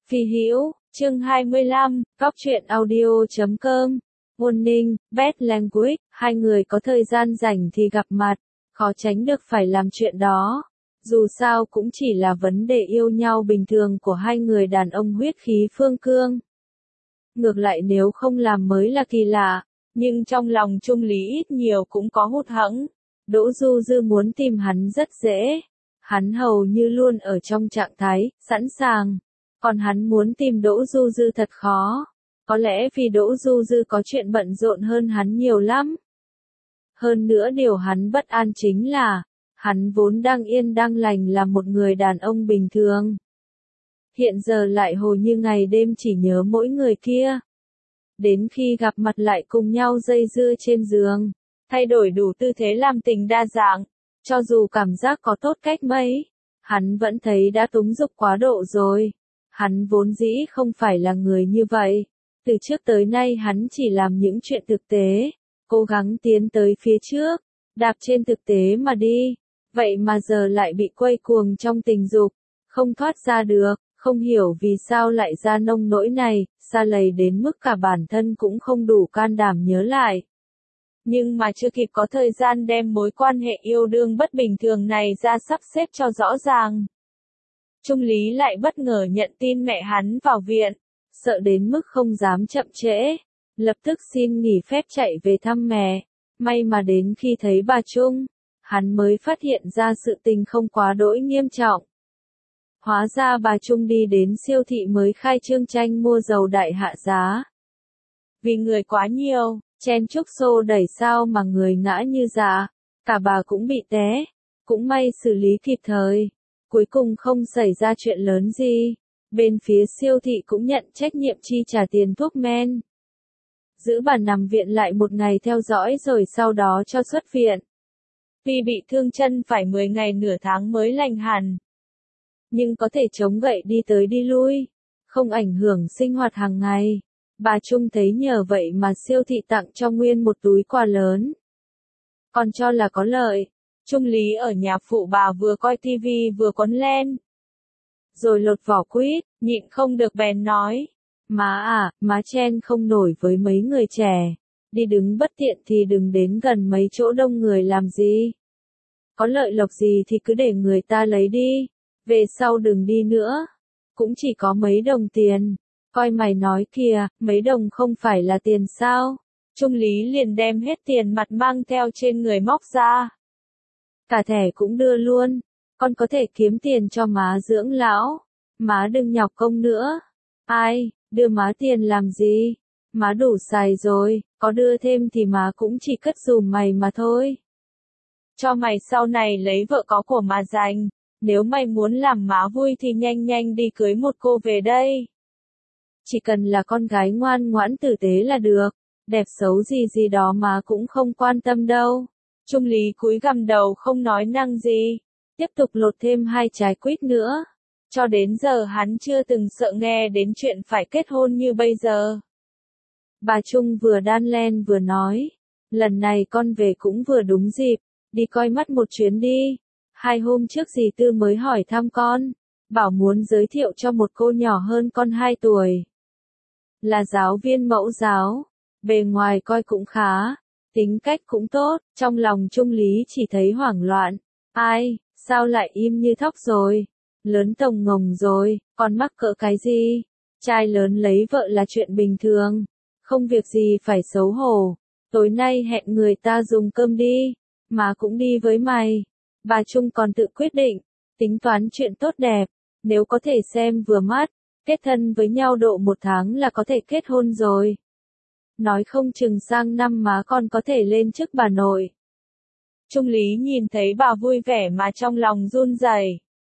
Phi Hữu, chương 25, Góc truyện audio.com. Warning, bad language, hai người có thời gian rảnh thì gặp mặt, khó tránh được phải làm chuyện đó. Dù sao cũng chỉ là vấn đề yêu nhau bình thường của hai người đàn ông huyết khí phương cương. Ngược lại nếu không làm mới là kỳ lạ, nhưng trong lòng Trung Lý ít nhiều cũng có hụt hẫng. Đỗ Du Dư muốn tìm hắn rất dễ. Hắn hầu như luôn ở trong trạng thái, sẵn sàng. Còn hắn muốn tìm Đỗ Du Dư thật khó. Có lẽ vì Đỗ Du Dư có chuyện bận rộn hơn hắn nhiều lắm. Hơn nữa điều hắn bất an chính là, hắn vốn đang yên đang lành là một người đàn ông bình thường. Hiện giờ lại hồ như ngày đêm chỉ nhớ mỗi người kia. Đến khi gặp mặt lại cùng nhau dây dưa trên giường, thay đổi đủ tư thế làm tình đa dạng, cho dù cảm giác có tốt cách mấy, hắn vẫn thấy đã túng dục quá độ rồi. Hắn vốn dĩ không phải là người như vậy. Từ trước tới nay hắn chỉ làm những chuyện thực tế, cố gắng tiến tới phía trước, đạp trên thực tế mà đi. Vậy mà giờ lại bị quay cuồng trong tình dục, không thoát ra được, không hiểu vì sao lại ra nông nỗi này, xa lầy đến mức cả bản thân cũng không đủ can đảm nhớ lại. Nhưng mà chưa kịp có thời gian đem mối quan hệ yêu đương bất bình thường này ra sắp xếp cho rõ ràng. Trung Lý lại bất ngờ nhận tin mẹ hắn vào viện, sợ đến mức không dám chậm trễ, lập tức xin nghỉ phép chạy về thăm mẹ. May mà đến khi thấy bà Trung, hắn mới phát hiện ra sự tình không quá đỗi nghiêm trọng. Hóa ra bà Trung đi đến siêu thị mới khai trương tranh mua dầu đại hạ giá. Vì người quá nhiều, chen chúc xô đẩy sao mà người ngã như dạ, cả bà cũng bị té, cũng may xử lý kịp thời. Cuối cùng không xảy ra chuyện lớn gì, bên phía siêu thị cũng nhận trách nhiệm chi trả tiền thuốc men. Giữ bà nằm viện lại một ngày theo dõi rồi sau đó cho xuất viện. Vì bị thương chân phải 10 ngày nửa tháng mới lành hẳn. Nhưng có thể chống gậy đi tới đi lui, không ảnh hưởng sinh hoạt hàng ngày. Bà Trung thấy nhờ vậy mà siêu thị tặng cho Nguyên một túi quà lớn. Còn cho là có lợi. Trung Lý ở nhà phụ bà vừa coi tivi vừa quấn len. Rồi lột vỏ quýt, nhịn không được bèn nói. Má chen không nổi với mấy người trẻ. Đi đứng bất tiện thì đừng đến gần mấy chỗ đông người làm gì. Có lợi lộc gì thì cứ để người ta lấy đi. Về sau đừng đi nữa. Cũng chỉ có mấy đồng tiền. Coi mày nói kìa, mấy đồng không phải là tiền sao? Trung Lý liền đem hết tiền mặt mang theo trên người móc ra. Cả thẻ cũng đưa luôn, con có thể kiếm tiền cho má dưỡng lão, má đừng nhọc công nữa. Ai, đưa má tiền làm gì? Má đủ xài rồi, có đưa thêm thì má cũng chỉ cất giùm mày mà thôi. Cho mày sau này lấy vợ có của mà dành, nếu mày muốn làm má vui thì nhanh nhanh đi cưới một cô về đây. Chỉ cần là con gái ngoan ngoãn tử tế là được, đẹp xấu gì gì đó má cũng không quan tâm đâu. Trung Lý cúi gằm đầu không nói năng gì, tiếp tục lột thêm 2 trái quýt nữa. Cho đến giờ hắn chưa từng sợ nghe đến chuyện phải kết hôn như bây giờ. Bà Trung vừa đan len vừa nói, lần này con về cũng vừa đúng dịp, đi coi mắt một chuyến đi. 2 hôm trước dì Tư mới hỏi thăm con, bảo muốn giới thiệu cho một cô nhỏ hơn con 2 tuổi. Là giáo viên mẫu giáo, bề ngoài coi cũng khá. Tính cách cũng tốt, trong lòng Trung Lý chỉ thấy hoảng loạn. Ai, sao lại im như thóc rồi? Lớn tồng ngồng rồi, còn mắc cỡ cái gì? Trai lớn lấy vợ là chuyện bình thường. Không việc gì phải xấu hổ. Tối nay hẹn người ta dùng cơm đi. Má cũng đi với mày. Bà Trung còn tự quyết định. Tính toán chuyện tốt đẹp. Nếu có thể xem vừa mắt. Kết thân với nhau độ 1 tháng là có thể kết hôn rồi. Nói không chừng sang năm má con có thể lên chức bà nội. Trung Lý nhìn thấy bà vui vẻ mà trong lòng run rẩy.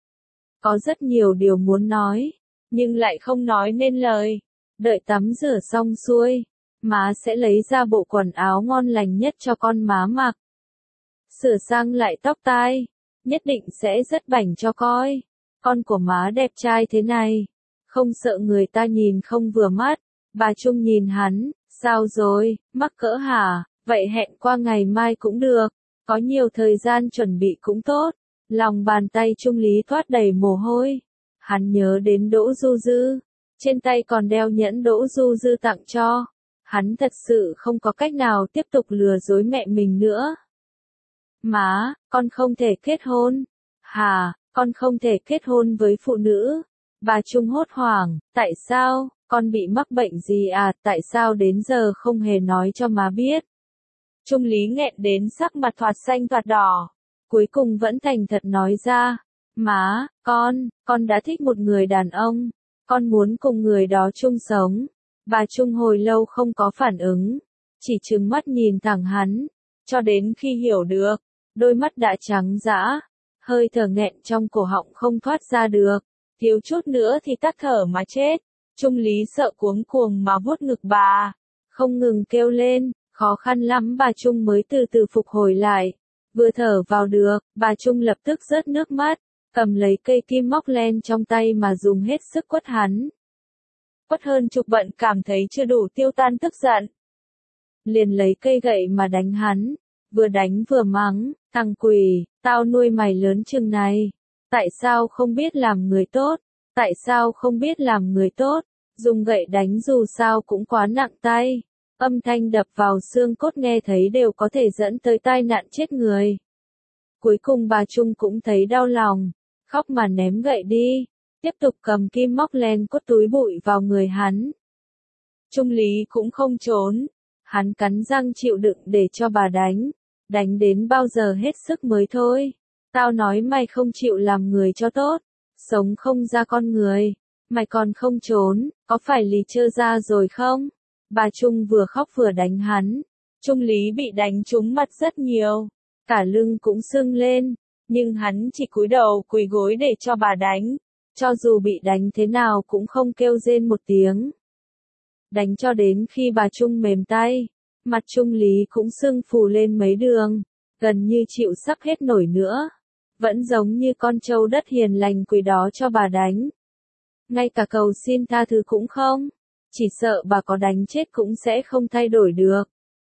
Có rất nhiều điều muốn nói, nhưng lại không nói nên lời. Đợi tắm rửa xong xuôi, má sẽ lấy ra bộ quần áo ngon lành nhất cho con má mặc. Sửa sang lại tóc tai, nhất định sẽ rất bảnh cho coi. Con của má đẹp trai thế này, không sợ người ta nhìn không vừa mắt. Bà Trung nhìn hắn. Sao rồi, mắc cỡ hả? Vậy hẹn qua ngày mai cũng được. Có nhiều thời gian chuẩn bị cũng tốt. Lòng bàn tay Trung Lý thoát đầy mồ hôi. Hắn nhớ đến Đỗ Du Dư. Trên tay còn đeo nhẫn Đỗ Du Dư tặng cho. Hắn thật sự không có cách nào tiếp tục lừa dối mẹ mình nữa. Má, con không thể kết hôn. Hà, con không thể kết hôn với phụ nữ. Bà Trung hốt hoảng, tại sao, con bị mắc bệnh gì à, tại sao đến giờ không hề nói cho má biết. Trung Lý nghẹn đến sắc mặt thoạt xanh thoạt đỏ. Cuối cùng vẫn thành thật nói ra. Má, con đã thích một người đàn ông. Con muốn cùng người đó chung sống. Bà Trung hồi lâu không có phản ứng. Chỉ trừng mắt nhìn thẳng hắn. Cho đến khi hiểu được. Đôi mắt đã trắng dã. Hơi thở nghẹn trong cổ họng không thoát ra được. Thiếu chút nữa thì tắc thở mà chết. Trung Lý sợ cuống cuồng mà vuốt ngực bà. Không ngừng kêu lên. Khó khăn lắm bà Trung mới từ từ phục hồi lại. Vừa thở vào được, bà Trung lập tức rớt nước mắt. Cầm lấy cây kim móc len trong tay mà dùng hết sức quất hắn. Quất hơn chục bận cảm thấy chưa đủ tiêu tan tức giận. Liền lấy cây gậy mà đánh hắn. Vừa đánh vừa mắng, thằng quỷ, tao nuôi mày lớn chừng này. Tại sao không biết làm người tốt? Tại sao không biết làm người tốt? Dùng gậy đánh dù sao cũng quá nặng tay. Âm thanh đập vào xương cốt nghe thấy đều có thể dẫn tới tai nạn chết người. Cuối cùng bà Trung cũng thấy đau lòng. Khóc mà ném gậy đi. Tiếp tục cầm kim móc len cốt túi bụi vào người hắn. Trung Lý cũng không trốn. Hắn cắn răng chịu đựng để cho bà đánh. Đánh đến bao giờ hết sức mới thôi. Tao nói mày không chịu làm người cho tốt. Sống không ra con người. Mày còn không trốn, có phải lì trơ ra rồi không? Bà Trung vừa khóc vừa đánh hắn. Trung Lý bị đánh trúng mặt rất nhiều. Cả lưng cũng sưng lên. Nhưng hắn chỉ cúi đầu quỳ gối để cho bà đánh. Cho dù bị đánh thế nào cũng không kêu rên một tiếng. Đánh cho đến khi bà Trung mềm tay. Mặt Trung Lý cũng sưng phù lên mấy đường. Gần như chịu sắp hết nổi nữa. Vẫn giống như con trâu đất hiền lành quỳ đó cho bà đánh. Ngay cả cầu xin tha thứ cũng không. Chỉ sợ bà có đánh chết cũng sẽ không thay đổi được.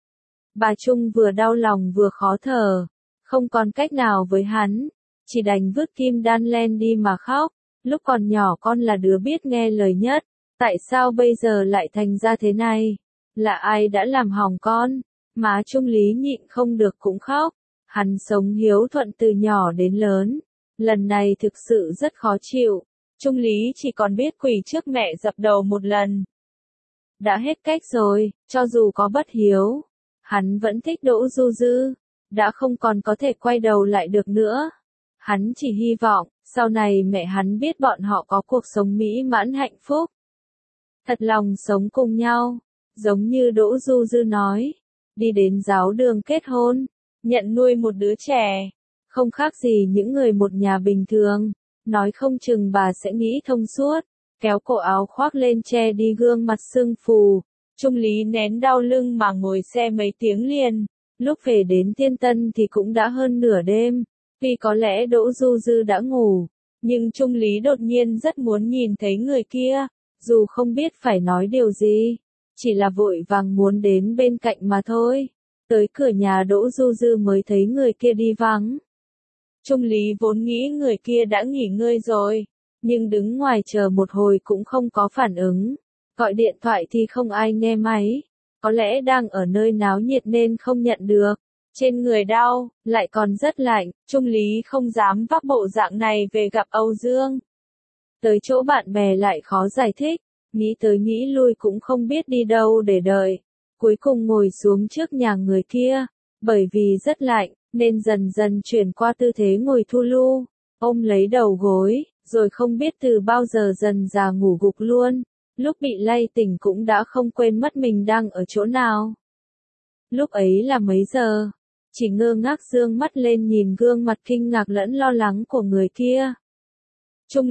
Bà Trung vừa đau lòng vừa khó thở. Không còn cách nào với hắn. Chỉ đành vứt kim đan len đi mà khóc. Lúc còn nhỏ con là đứa biết nghe lời nhất. Tại sao bây giờ lại thành ra thế này? Là ai đã làm hỏng con? Má Trung Lý nhịn không được cũng khóc. Hắn sống hiếu thuận từ nhỏ đến lớn. Lần này thực sự rất khó chịu. Trung Lý chỉ còn biết quỳ trước mẹ dập đầu một lần. Đã hết cách rồi, cho dù có bất hiếu. Hắn vẫn thích Đỗ Du Dư. Đã không còn có thể quay đầu lại được nữa. Hắn chỉ hy vọng, sau này mẹ hắn biết bọn họ có cuộc sống mỹ mãn hạnh phúc. Thật lòng sống cùng nhau. Giống như Đỗ Du Dư nói. Đi đến giáo đường kết hôn. Nhận nuôi một đứa trẻ. Không khác gì những người một nhà bình thường. Nói không chừng bà sẽ nghĩ thông suốt. Kéo cổ áo khoác lên che đi gương mặt sưng phù. Trung Lý nén đau lưng mà ngồi xe mấy tiếng liền. Lúc về đến Thiên Tân thì cũng đã hơn nửa đêm. Tuy có lẽ Đỗ Du Dư đã ngủ. Nhưng Trung Lý đột nhiên rất muốn nhìn thấy người kia. Dù không biết phải nói điều gì. Chỉ là vội vàng muốn đến bên cạnh mà thôi. Tới cửa nhà Đỗ Du Dư mới thấy người kia đi vắng. Trung Lý vốn nghĩ người kia đã nghỉ ngơi rồi. Nhưng đứng ngoài chờ một hồi cũng không có phản ứng. Gọi điện thoại thì không ai nghe máy. Có lẽ đang ở nơi náo nhiệt nên không nhận được. Trên người đau, lại còn rất lạnh. Trung Lý không dám vác bộ dạng này về gặp Âu Dương. Tới chỗ bạn bè lại khó giải thích. Nghĩ tới nghĩ lui cũng không biết đi đâu để đợi. Cuối cùng ngồi xuống trước nhà người kia. Bởi vì rất lạnh, nên dần dần chuyển qua tư thế ngồi thu lu. Ôm lấy đầu gối, rồi không biết từ bao giờ dần dà ngủ gục luôn. Lúc bị lay tỉnh cũng đã không quên mất mình đang ở chỗ nào. Lúc ấy là mấy giờ? Chỉ ngơ ngác dương mắt lên nhìn gương mặt kinh ngạc lẫn lo lắng của người kia. Trung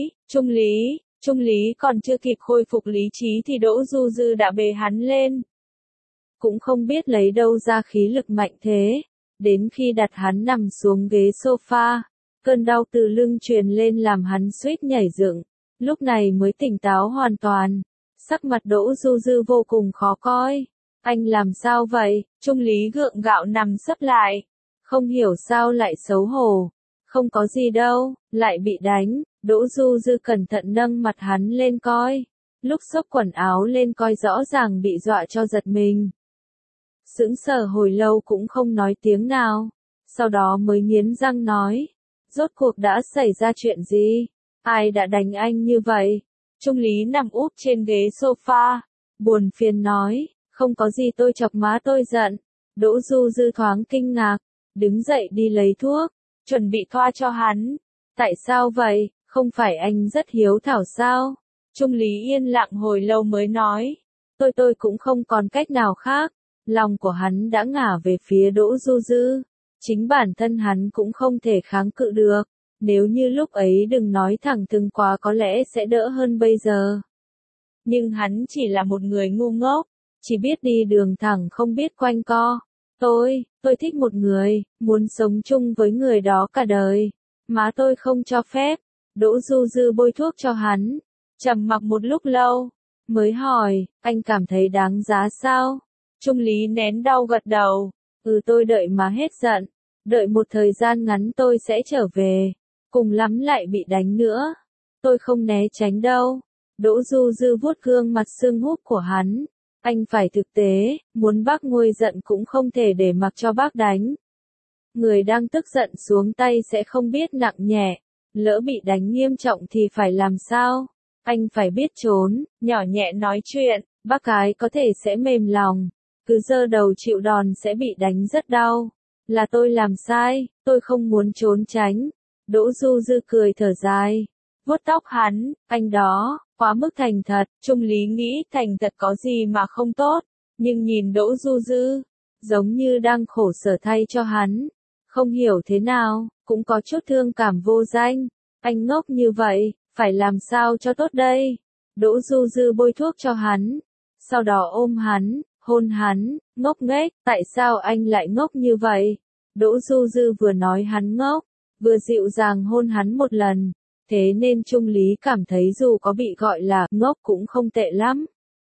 Lý còn chưa kịp khôi phục lý trí thì Đỗ Du Dư đã bế hắn lên. Cũng không biết lấy đâu ra khí lực mạnh thế. Đến khi đặt hắn nằm xuống ghế sofa, cơn đau từ lưng truyền lên làm hắn suýt nhảy dựng. Lúc này mới tỉnh táo hoàn toàn. Sắc mặt Đỗ Du Dư vô cùng khó coi. Anh làm sao vậy? Trung Lý gượng gạo nằm sấp lại. Không hiểu sao lại xấu hổ. Không có gì đâu, lại bị đánh. Đỗ Du Dư cẩn thận nâng mặt hắn lên coi. lúc xốc quần áo lên coi rõ ràng bị dọa cho giật mình. Sững sờ hồi lâu cũng không nói tiếng nào, sau đó mới nghiến răng nói, rốt cuộc đã xảy ra chuyện gì? Ai đã đánh anh như vậy? Trung Lý nằm úp trên ghế sofa, buồn phiền nói, không có gì, tôi chọc má tôi giận. Đỗ Du Dư thoáng kinh ngạc, đứng dậy đi lấy thuốc, chuẩn bị thoa cho hắn. Tại sao vậy, không phải anh rất hiếu thảo sao? Trung Lý yên lặng hồi lâu mới nói, tôi cũng không còn cách nào khác. Lòng của hắn đã ngả về phía Đỗ Du Dư, chính bản thân hắn cũng không thể kháng cự được. Nếu như lúc ấy đừng nói thẳng thừng quá có lẽ sẽ đỡ hơn bây giờ. Nhưng hắn chỉ là một người ngu ngốc, chỉ biết đi đường thẳng không biết quanh co. Tôi thích một người, muốn sống chung với người đó cả đời. Má tôi không cho phép. Đỗ Du Dư bôi thuốc cho hắn, trầm mặc một lúc lâu, mới hỏi, anh cảm thấy đáng giá sao? Trung Lý nén đau gật đầu, tôi đợi mà hết giận, đợi một thời gian ngắn tôi sẽ trở về, cùng lắm lại bị đánh nữa. Tôi không né tránh đâu. Đỗ Du Dư vuốt gương mặt sưng húp của hắn, anh phải thực tế, muốn bác nguôi giận cũng không thể để mặc cho bác đánh. Người đang tức giận xuống tay sẽ không biết nặng nhẹ, lỡ bị đánh nghiêm trọng thì phải làm sao? Anh phải biết trốn, nhỏ nhẹ nói chuyện, bác gái có thể sẽ mềm lòng, cứ giơ đầu chịu đòn sẽ bị đánh rất đau. Là tôi làm sai, tôi không muốn trốn tránh. Đỗ Du Dư cười thở dài, vuốt tóc hắn, anh đó, quá mức thành thật. Trung Lý nghĩ thành thật có gì mà không tốt, nhưng nhìn Đỗ Du Dư, giống như đang khổ sở thay cho hắn. Không hiểu thế nào, cũng có chút thương cảm vô danh. Anh ngốc như vậy, phải làm sao cho tốt đây? Đỗ Du Dư bôi thuốc cho hắn, sau đó ôm hắn, hôn hắn, ngốc nghếch, tại sao anh lại ngốc như vậy? Đỗ Du Dư vừa nói hắn ngốc, vừa dịu dàng hôn hắn một lần, thế nên Trung Lý cảm thấy dù có bị gọi là ngốc cũng không tệ lắm.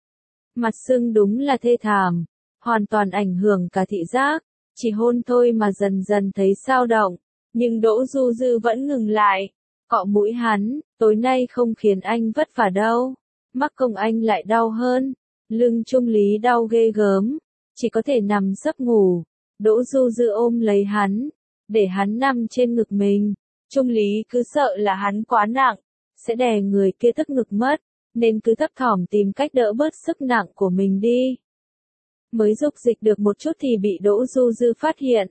Mặt sưng đúng là thê thảm, hoàn toàn ảnh hưởng cả thị giác, chỉ hôn thôi mà dần dần thấy xao động, nhưng Đỗ Du Dư vẫn ngừng lại, cọ mũi hắn, tối nay không khiến anh vất vả đâu, mắc công anh lại đau hơn. Lưng Trung Lý đau ghê gớm, chỉ có thể nằm sấp ngủ. Đỗ Du Dư ôm lấy hắn, để hắn nằm trên ngực mình. Trung Lý cứ sợ là hắn quá nặng, sẽ đè người kia tức ngực mất, nên cứ thấp thỏm tìm cách đỡ bớt sức nặng của mình đi. Mới dục dịch được một chút thì bị Đỗ Du Dư phát hiện.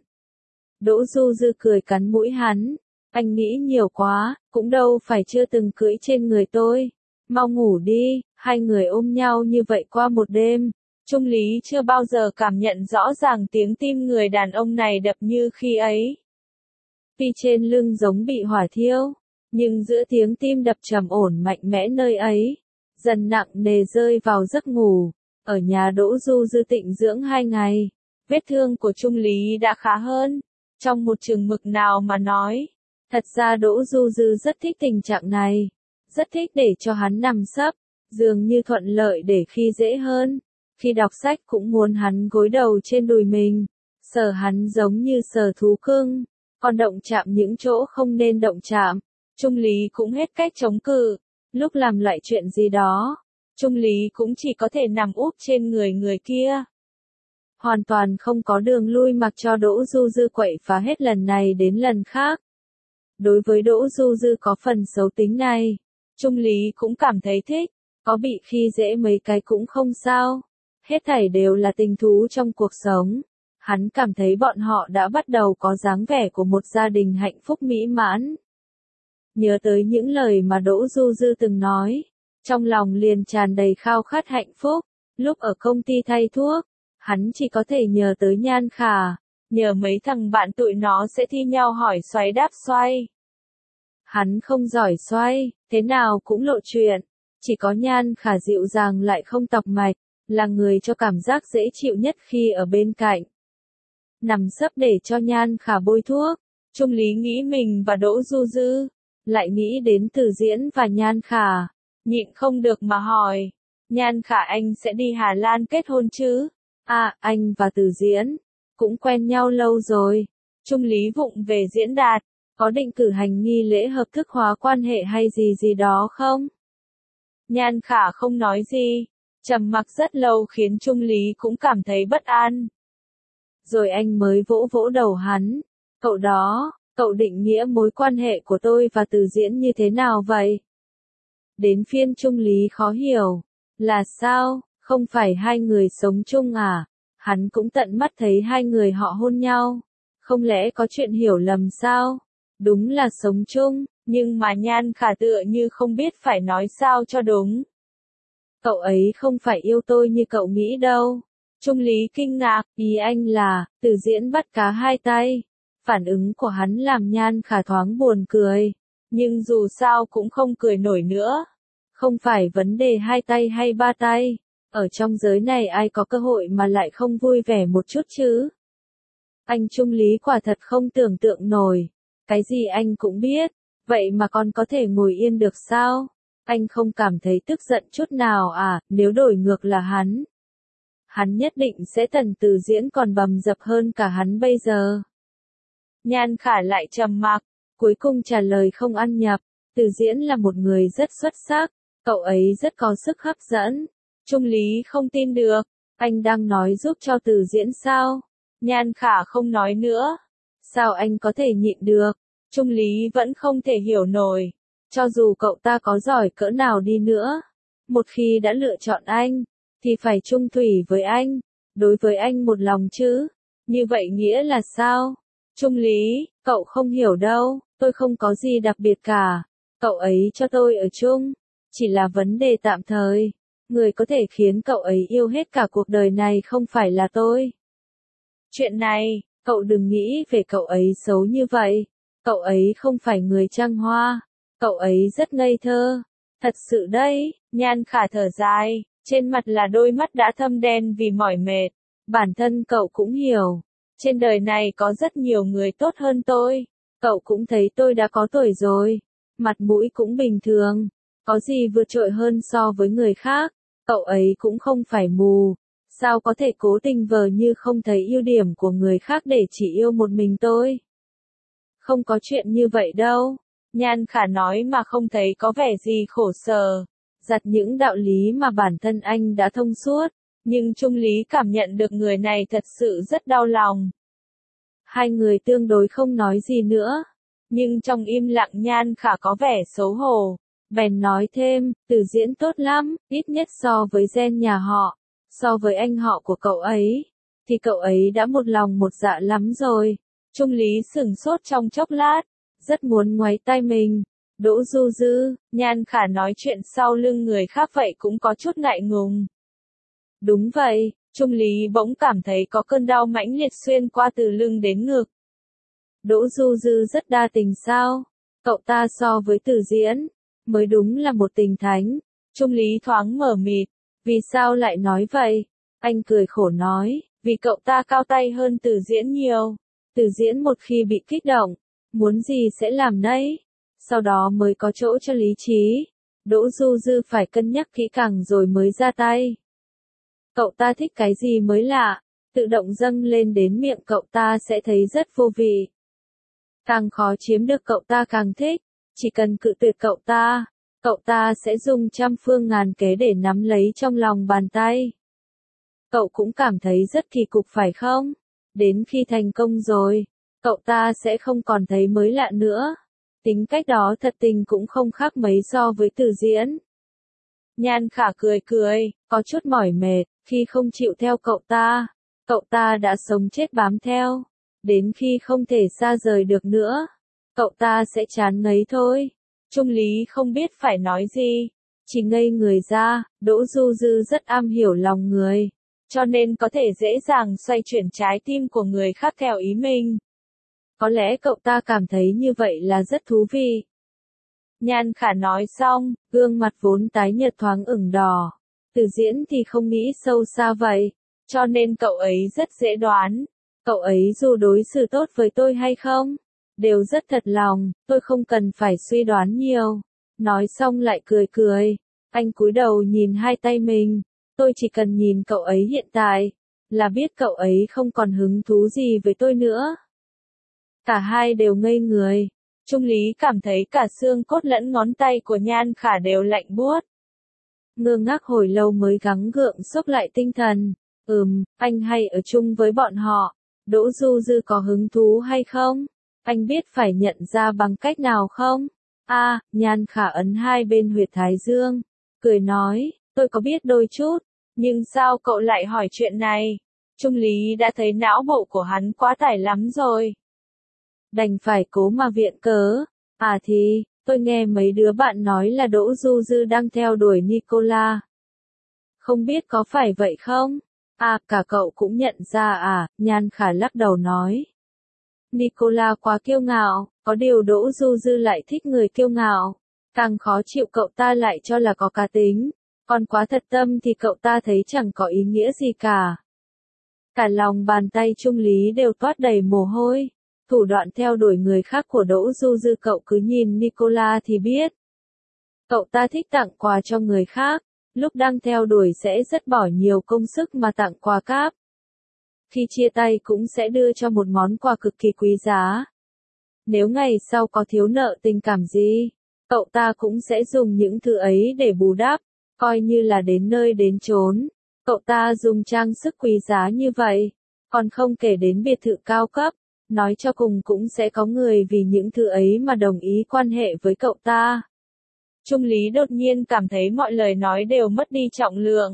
Đỗ Du Dư cười cắn mũi hắn, anh nghĩ nhiều quá, cũng đâu phải chưa từng cưỡi trên người tôi. Mau ngủ đi. Hai người ôm nhau như vậy qua một đêm. Trung Lý chưa bao giờ cảm nhận rõ ràng tiếng tim người đàn ông này đập như khi ấy. Tuy trên lưng giống bị hỏa thiêu, nhưng giữa tiếng tim đập trầm ổn mạnh mẽ nơi ấy, dần nặng nề rơi vào giấc ngủ. Ở nhà Đỗ Du Dư tịnh dưỡng 2 ngày, vết thương của Trung Lý đã khá hơn. Trong một chừng mực nào mà nói, thật ra Đỗ Du Dư rất thích tình trạng này, rất thích để cho hắn nằm sấp, dường như thuận lợi để khi dễ hơn. Khi đọc sách cũng muốn hắn gối đầu trên đùi mình, sờ hắn giống như sờ thú cưng, còn động chạm những chỗ không nên động chạm. Trung Lý cũng hết cách chống cự, lúc làm loại chuyện gì đó, Trung Lý cũng chỉ có thể nằm úp trên người kia. Hoàn toàn không có đường lui mặc cho Đỗ Du Dư quậy phá hết lần này đến lần khác. Đối với Đỗ Du Dư có phần xấu tính này, Trung Lý cũng cảm thấy thích, có bị khi dễ mấy cái cũng không sao. Hết thảy đều là tình thú trong cuộc sống. Hắn cảm thấy bọn họ đã bắt đầu có dáng vẻ của một gia đình hạnh phúc mỹ mãn. Nhớ tới những lời mà Đỗ Du Dư từng nói, trong lòng liền tràn đầy khao khát hạnh phúc. Lúc ở công ty thay thuốc, hắn chỉ có thể nhờ tới Nhan Khả, nhờ mấy thằng bạn tụi nó sẽ thi nhau hỏi xoáy đáp xoay. Hắn không giỏi xoay, thế nào cũng lộ chuyện, chỉ có Nhan Khả dịu dàng lại không tọc mạch, là người cho cảm giác dễ chịu nhất khi ở bên cạnh. Nằm sấp để cho Nhan Khả bôi thuốc, Trung Lý nghĩ mình và Đỗ Du Dư, lại nghĩ đến Từ Diễn và Nhan Khả, nhịn không được mà hỏi, Nhan Khả anh sẽ đi Hà Lan kết hôn chứ? À, anh và Từ Diễn cũng quen nhau lâu rồi. Trung Lý vụng về diễn đạt, có định cử hành nghi lễ hợp thức hóa quan hệ hay gì gì đó không? Nhan Khả không nói gì, trầm mặc rất lâu khiến Trung Lý cũng cảm thấy bất an. Rồi anh mới vỗ vỗ đầu hắn. Cậu đó, cậu định nghĩa mối quan hệ của tôi và Từ Diễn như thế nào vậy? Đến phiên Trung Lý khó hiểu. Là sao, không phải hai người sống chung à? Hắn cũng tận mắt thấy hai người họ hôn nhau. Không lẽ có chuyện hiểu lầm sao? Đúng là sống chung, nhưng mà Nhan Khả tựa như không biết phải nói sao cho đúng. Cậu ấy không phải yêu tôi như cậu nghĩ đâu. Trung Lý kinh ngạc, ý anh là, Từ Diễn bắt cá hai tay. Phản ứng của hắn làm Nhan Khả thoáng buồn cười. Nhưng dù sao cũng không cười nổi nữa. Không phải vấn đề hai tay hay ba tay. Ở trong giới này ai có cơ hội mà lại không vui vẻ một chút chứ? Anh Trung Lý quả thật không tưởng tượng nổi. Cái gì anh cũng biết. Vậy mà còn có thể ngồi yên được sao? Anh không cảm thấy tức giận chút nào à, nếu đổi ngược là hắn. Hắn nhất định sẽ tần Từ Diễn còn bầm dập hơn cả hắn bây giờ. Nhan Khả lại trầm mặc, cuối cùng trả lời không ăn nhập. Từ Diễn là một người rất xuất sắc, cậu ấy rất có sức hấp dẫn. Trung Lý không tin được, anh đang nói giúp cho Từ Diễn sao? Nhan Khả không nói nữa. Sao anh có thể nhịn được? Trung Lý vẫn không thể hiểu nổi. Cho dù cậu ta có giỏi cỡ nào đi nữa, một khi đã lựa chọn anh, thì phải chung thủy với anh, đối với anh một lòng chứ. Như vậy nghĩa là sao? Trung Lý, cậu không hiểu đâu, tôi không có gì đặc biệt cả. Cậu ấy cho tôi ở chung, chỉ là vấn đề tạm thời. Người có thể khiến cậu ấy yêu hết cả cuộc đời này không phải là tôi. Chuyện này, cậu đừng nghĩ về cậu ấy xấu như vậy. Cậu ấy không phải người trăng hoa. Cậu ấy rất ngây thơ. Thật sự đấy, Nhan Khả thở dài, trên mặt là đôi mắt đã thâm đen vì mỏi mệt. Bản thân cậu cũng hiểu. Trên đời này có rất nhiều người tốt hơn tôi. Cậu cũng thấy tôi đã có tuổi rồi. Mặt mũi cũng bình thường. Có gì vượt trội hơn so với người khác. Cậu ấy cũng không phải mù. Sao có thể cố tình vờ như không thấy ưu điểm của người khác để chỉ yêu một mình tôi? Không có chuyện như vậy đâu. Nhan Khả nói mà không thấy có vẻ gì khổ sở. Giặt những đạo lý mà bản thân anh đã thông suốt. Nhưng Trung Lý cảm nhận được người này thật sự rất đau lòng. Hai người tương đối không nói gì nữa. Nhưng trong im lặng Nhan Khả có vẻ xấu hổ. Bèn nói thêm, Từ Diễn tốt lắm, ít nhất so với gen nhà họ. So với anh họ của cậu ấy, thì cậu ấy đã một lòng một dạ lắm rồi. Trung Lý sửng sốt trong chốc lát, rất muốn ngoáy tay mình. Đỗ Du Dư, Nhan Khả nói chuyện sau lưng người khác vậy cũng có chút ngại ngùng. Đúng vậy, Trung Lý bỗng cảm thấy có cơn đau mãnh liệt xuyên qua từ lưng đến ngực. Đỗ Du Dư rất đa tình sao? Cậu ta so với Từ Diễn, mới đúng là một tình thánh. Trung Lý thoáng mờ mịt. Vì sao lại nói vậy? Anh cười khổ nói, vì cậu ta cao tay hơn Từ Diễn nhiều. Từ Diễn một khi bị kích động, muốn gì sẽ làm nấy. Sau đó mới có chỗ cho lý trí. Đỗ Du Dư phải cân nhắc kỹ càng rồi mới ra tay. Cậu ta thích cái gì mới lạ, tự động dâng lên đến miệng cậu ta sẽ thấy rất vô vị. Càng khó chiếm được cậu ta càng thích, chỉ cần cự tuyệt cậu ta sẽ dùng trăm phương ngàn kế để nắm lấy trong lòng bàn tay. Cậu cũng cảm thấy rất kỳ cục phải không? Đến khi thành công rồi, cậu ta sẽ không còn thấy mới lạ nữa. Tính cách đó thật tình cũng không khác mấy so với Từ Diễn. Nhan Khả cười cười, có chút mỏi mệt, khi không chịu theo cậu ta đã sống chết bám theo. Đến khi không thể xa rời được nữa, cậu ta sẽ chán ngấy thôi. Trung Lý không biết phải nói gì, chỉ ngây người ra. Đỗ Du Dư rất am hiểu lòng người, cho nên có thể dễ dàng xoay chuyển trái tim của người khác theo ý mình. Có lẽ cậu ta cảm thấy như vậy là rất thú vị. Nhan Khả nói xong, gương mặt vốn tái nhợt thoáng ửng đỏ. Từ Diễn thì không nghĩ sâu xa vậy, cho nên cậu ấy rất dễ đoán. Cậu ấy dù đối xử tốt với tôi hay không, đều rất thật lòng, tôi không cần phải suy đoán nhiều. Nói xong lại cười cười. Anh cúi đầu nhìn hai tay mình. Tôi chỉ cần nhìn cậu ấy hiện tại, là biết cậu ấy không còn hứng thú gì với tôi nữa. Cả hai đều ngây người. Trung Lý cảm thấy cả xương cốt lẫn ngón tay của Nhan Khả đều lạnh buốt. ngơ ngác hồi lâu mới gắng gượng xốc lại tinh thần. Anh hay ở chung với bọn họ. Đỗ Du Dư có hứng thú hay không? Anh biết phải nhận ra bằng cách nào không? Nhan Khả ấn hai bên huyệt thái dương, cười nói, tôi có biết đôi chút, nhưng sao cậu lại hỏi chuyện này? Trung Lý đã thấy não bộ của hắn quá tải lắm rồi. Đành phải cố mà viện cớ. Thì, tôi nghe mấy đứa bạn nói là Đỗ Du Dư đang theo đuổi Nicola. Không biết có phải vậy không? Cả cậu cũng nhận ra Nhan Khả lắc đầu nói. Nicola quá kiêu ngạo, có điều Đỗ Du Dư lại thích người kiêu ngạo. Càng khó chịu cậu ta lại cho là có cá tính, còn quá thật tâm thì cậu ta thấy chẳng có ý nghĩa gì cả. Cả lòng bàn tay Trung Lý đều toát đầy mồ hôi. Thủ đoạn theo đuổi người khác của Đỗ Du Dư cậu cứ nhìn Nicola thì biết. Cậu ta thích tặng quà cho người khác, lúc đang theo đuổi sẽ rất bỏ nhiều công sức mà tặng quà cáp. Khi chia tay cũng sẽ đưa cho một món quà cực kỳ quý giá. Nếu ngày sau có thiếu nợ tình cảm gì, cậu ta cũng sẽ dùng những thứ ấy để bù đắp, coi như là đến nơi đến chốn. Cậu ta dùng trang sức quý giá như vậy, còn không kể đến biệt thự cao cấp, nói cho cùng cũng sẽ có người vì những thứ ấy mà đồng ý quan hệ với cậu ta. Trung Lý đột nhiên cảm thấy mọi lời nói đều mất đi trọng lượng.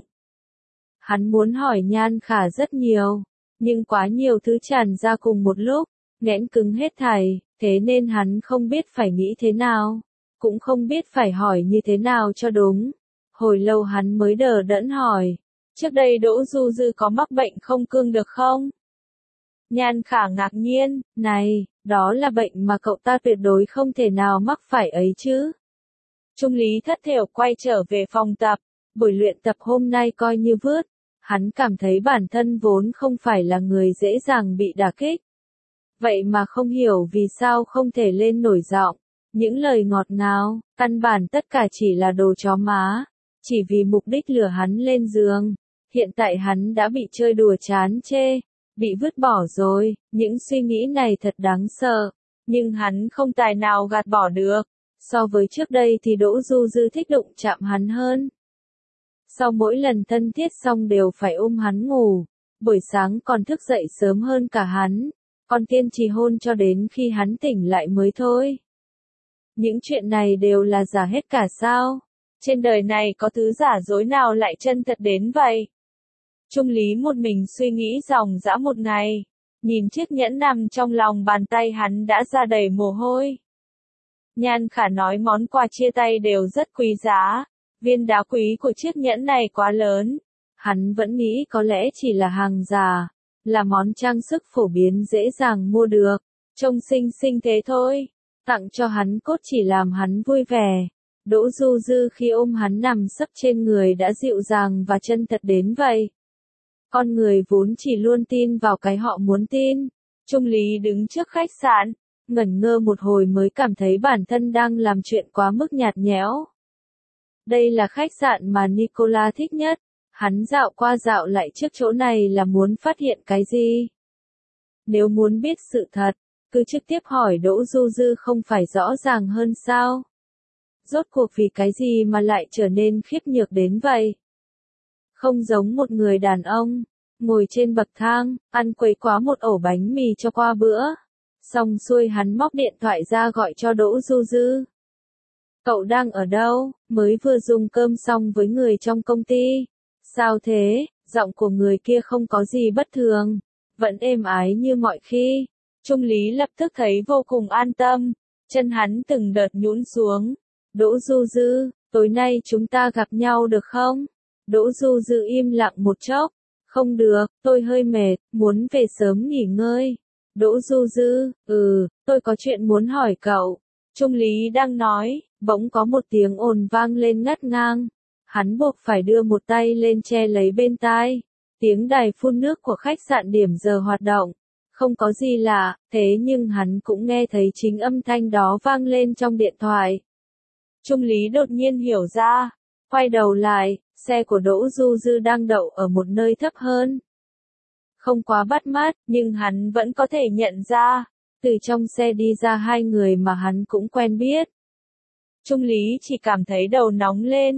Hắn muốn hỏi Nhan Khả rất nhiều, nhưng quá nhiều thứ tràn ra cùng một lúc, nghẽn cứng hết thảy, thế nên hắn không biết phải nghĩ thế nào, cũng không biết phải hỏi như thế nào cho đúng. Hồi lâu hắn mới đờ đẫn hỏi, trước đây Đỗ Du Dư có mắc bệnh không cương được không? Nhan Khả ngạc nhiên, này, đó là bệnh mà cậu ta tuyệt đối không thể nào mắc phải ấy chứ. Trung Lý thất thểu quay trở về phòng tập, buổi luyện tập hôm nay coi như vứt. Hắn cảm thấy bản thân vốn không phải là người dễ dàng bị đả kích. Vậy mà không hiểu vì sao không thể lên nổi giọng. Những lời ngọt ngào, căn bản tất cả chỉ là đồ chó má. Chỉ vì mục đích lừa hắn lên giường. Hiện tại hắn đã bị chơi đùa chán chê, bị vứt bỏ rồi. Những suy nghĩ này thật đáng sợ. Nhưng hắn không tài nào gạt bỏ được. So với trước đây thì Đỗ Du Dư thích đụng chạm hắn hơn. Sau mỗi lần thân thiết xong đều phải ôm hắn ngủ, buổi sáng còn thức dậy sớm hơn cả hắn, còn kiên trì hôn cho đến khi hắn tỉnh lại mới thôi. Những chuyện này đều là giả hết cả sao? Trên đời này có thứ giả dối nào lại chân thật đến vậy? Trung Lý một mình suy nghĩ dòng dã một ngày, nhìn chiếc nhẫn nằm trong lòng bàn tay hắn đã ra đầy mồ hôi. Nhan Khả nói món quà chia tay đều rất quý giá. Viên đá quý của chiếc nhẫn này quá lớn. Hắn vẫn nghĩ có lẽ chỉ là hàng giả, là món trang sức phổ biến dễ dàng mua được, trông xinh xinh thế thôi. Tặng cho hắn cốt chỉ làm hắn vui vẻ. Đỗ Du Dư khi ôm hắn nằm sấp trên người đã dịu dàng và chân thật đến vậy. Con người vốn chỉ luôn tin vào cái họ muốn tin. Trung Lý đứng trước khách sạn, ngẩn ngơ một hồi mới cảm thấy bản thân đang làm chuyện quá mức nhạt nhẽo. Đây là khách sạn mà Nicola thích nhất. Hắn dạo qua dạo lại trước chỗ này là muốn phát hiện cái gì? Nếu muốn biết sự thật, cứ trực tiếp hỏi Đỗ Du Dư không phải rõ ràng hơn sao? Rốt cuộc vì cái gì mà lại trở nên khiếp nhược đến vậy? Không giống một người đàn ông, ngồi trên bậc thang, ăn quấy quá một ổ bánh mì cho qua bữa. Xong xuôi hắn móc điện thoại ra gọi cho Đỗ Du Dư. Cậu đang ở đâu? Mới vừa dùng cơm xong với người trong công ty. Sao thế? Giọng của người kia không có gì bất thường, vẫn êm ái như mọi khi. Trung Lý lập tức thấy vô cùng an tâm, chân hắn từng đợt nhũn xuống. Đỗ Du Dư, tối nay chúng ta gặp nhau được không? Đỗ Du Dư im lặng một chốc. Không được, tôi hơi mệt, muốn về sớm nghỉ ngơi. Đỗ Du Dư, tôi có chuyện muốn hỏi cậu. Trung Lý đang nói, bỗng có một tiếng ồn vang lên ngắt ngang. Hắn buộc phải đưa một tay lên che lấy bên tai. Tiếng đài phun nước của khách sạn điểm giờ hoạt động. Không có gì lạ, thế nhưng hắn cũng nghe thấy chính âm thanh đó vang lên trong điện thoại. Trung Lý đột nhiên hiểu ra, quay đầu lại, xe của Đỗ Du Dư đang đậu ở một nơi thấp hơn. Không quá bắt mắt, nhưng hắn vẫn có thể nhận ra, từ trong xe đi ra hai người mà hắn cũng quen biết. Trung Lý chỉ cảm thấy đầu nóng lên,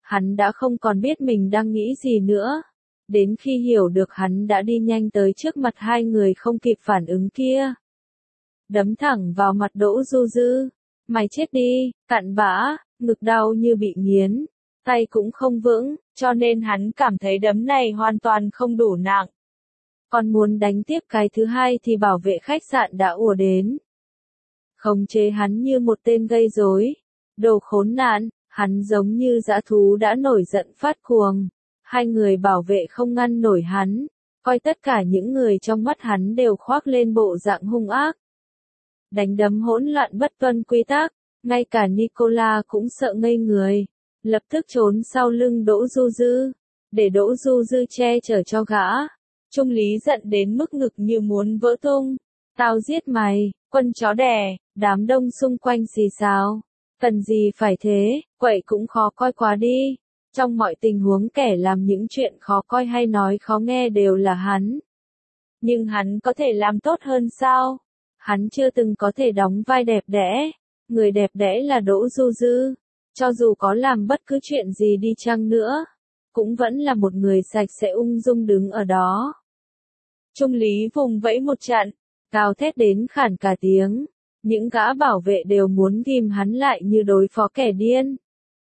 Hắn đã không còn biết mình đang nghĩ gì nữa. Đến khi hiểu được hắn đã đi nhanh tới trước mặt hai người không kịp phản ứng kia. Đấm thẳng vào mặt Đỗ Du Dư. Mày chết đi, cặn bã, ngực đau như bị nghiến. Tay cũng không vững, cho nên hắn cảm thấy đấm này hoàn toàn không đủ nặng. Còn muốn đánh tiếp cái thứ hai thì bảo vệ khách sạn đã ùa đến. Khống chế hắn như một tên gây rối. Đồ khốn nạn, hắn giống như dã thú đã nổi giận phát cuồng. Hai người bảo vệ không ngăn nổi hắn, coi tất cả những người trong mắt hắn đều khoác lên bộ dạng hung ác. Đánh đấm hỗn loạn bất tuân quy tắc, ngay cả Nicola cũng sợ ngây người, lập tức trốn sau lưng Đỗ Du Dư, để Đỗ Du Dư che chở cho gã. Trung Lý giận đến mức ngực như muốn vỡ tung. Tao giết mày, quân chó đẻ, đám đông xung quanh xì xào. Cần gì phải thế, quậy cũng khó coi quá đi. Trong mọi tình huống kẻ làm những chuyện khó coi hay nói khó nghe đều là hắn. Nhưng hắn có thể làm tốt hơn sao? Hắn chưa từng có thể đóng vai đẹp đẽ. Người đẹp đẽ là Đỗ Du Dư. Cho dù có làm bất cứ chuyện gì đi chăng nữa, cũng vẫn là một người sạch sẽ ung dung đứng ở đó. Trung Lý vùng vẫy một trận, gào thét đến khản cả tiếng. Những gã bảo vệ đều muốn ghim hắn lại như đối phó kẻ điên.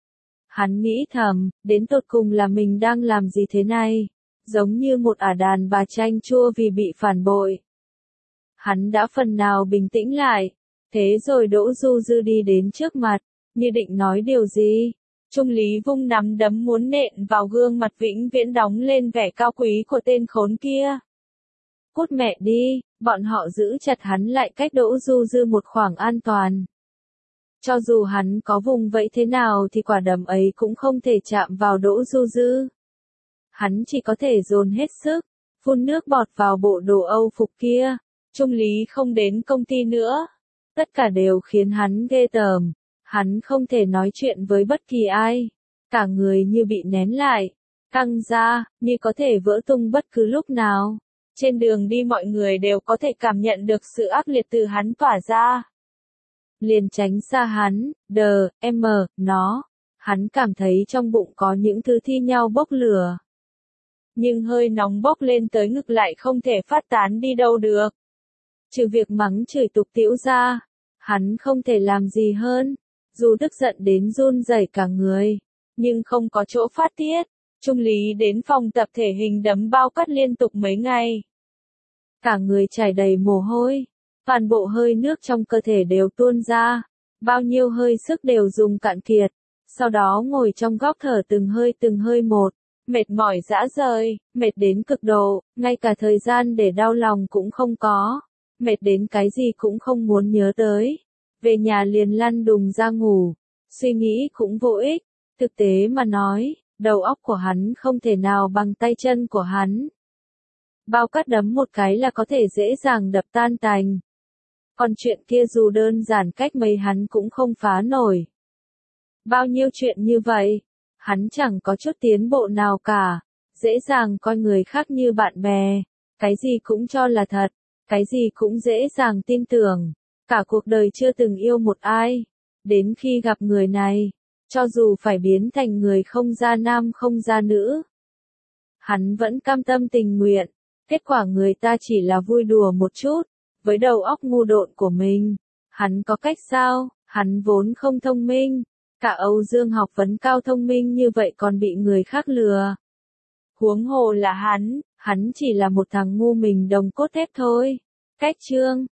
Hắn nghĩ thầm, đến tột cùng là mình đang làm gì thế này? Giống như một ả đàn bà chanh chua vì bị phản bội. Hắn đã phần nào bình tĩnh lại. Thế rồi Đỗ Du Dư đi đến trước mặt, như định nói điều gì. Trung Lý vung nắm đấm muốn nện vào gương mặt vĩnh viễn đóng lên vẻ cao quý của tên khốn kia. Cút mẹ đi, bọn họ giữ chặt hắn lại cách Đỗ Du Dư một khoảng an toàn. Cho dù hắn có vùng vẫy thế nào thì quả đấm ấy cũng không thể chạm vào Đỗ Du Dư. Hắn chỉ có thể dồn hết sức, phun nước bọt vào bộ đồ Âu phục kia. Trung Lý không đến công ty nữa. Tất cả đều khiến hắn ghê tởm. Hắn không thể nói chuyện với bất kỳ ai. Cả người như bị nén lại, căng ra, như có thể vỡ tung bất cứ lúc nào. Trên đường đi mọi người đều có thể cảm nhận được sự ác liệt từ hắn tỏa ra. Liền tránh xa hắn, nó. Hắn cảm thấy trong bụng có những thứ thi nhau bốc lửa. Nhưng hơi nóng bốc lên tới ngực lại không thể phát tán đi đâu được. Trừ việc mắng chửi tục tĩu ra, hắn không thể làm gì hơn. Dù tức giận đến run rẩy cả người, nhưng không có chỗ phát tiết. Trung Lý đến phòng tập thể hình đấm bao cắt liên tục mấy ngày. Cả người chảy đầy mồ hôi, toàn bộ hơi nước trong cơ thể đều tuôn ra, bao nhiêu hơi sức đều dùng cạn kiệt, sau đó ngồi trong góc thở từng hơi một, mệt mỏi rã rời, mệt đến cực độ, ngay cả thời gian để đau lòng cũng không có, mệt đến cái gì cũng không muốn nhớ tới, về nhà liền lăn đùng ra ngủ, suy nghĩ cũng vô ích, thực tế mà nói, đầu óc của hắn không thể nào bằng tay chân của hắn. Bao cát đấm một cái là có thể dễ dàng đập tan tành. Còn chuyện kia dù đơn giản cách mấy hắn cũng không phá nổi. Bao nhiêu chuyện như vậy, hắn chẳng có chút tiến bộ nào cả, dễ dàng coi người khác như bạn bè, cái gì cũng cho là thật, cái gì cũng dễ dàng tin tưởng, cả cuộc đời chưa từng yêu một ai, đến khi gặp người này, cho dù phải biến thành người không ra nam không ra nữ, hắn vẫn cam tâm tình nguyện. Kết quả người ta chỉ là vui đùa một chút, với đầu óc ngu độn của mình. Hắn có cách sao, hắn vốn không thông minh. Cả Âu Dương học vấn cao thông minh như vậy còn bị người khác lừa. Huống hồ là hắn chỉ là một thằng ngu mình đồng cốt thép thôi. Cách chương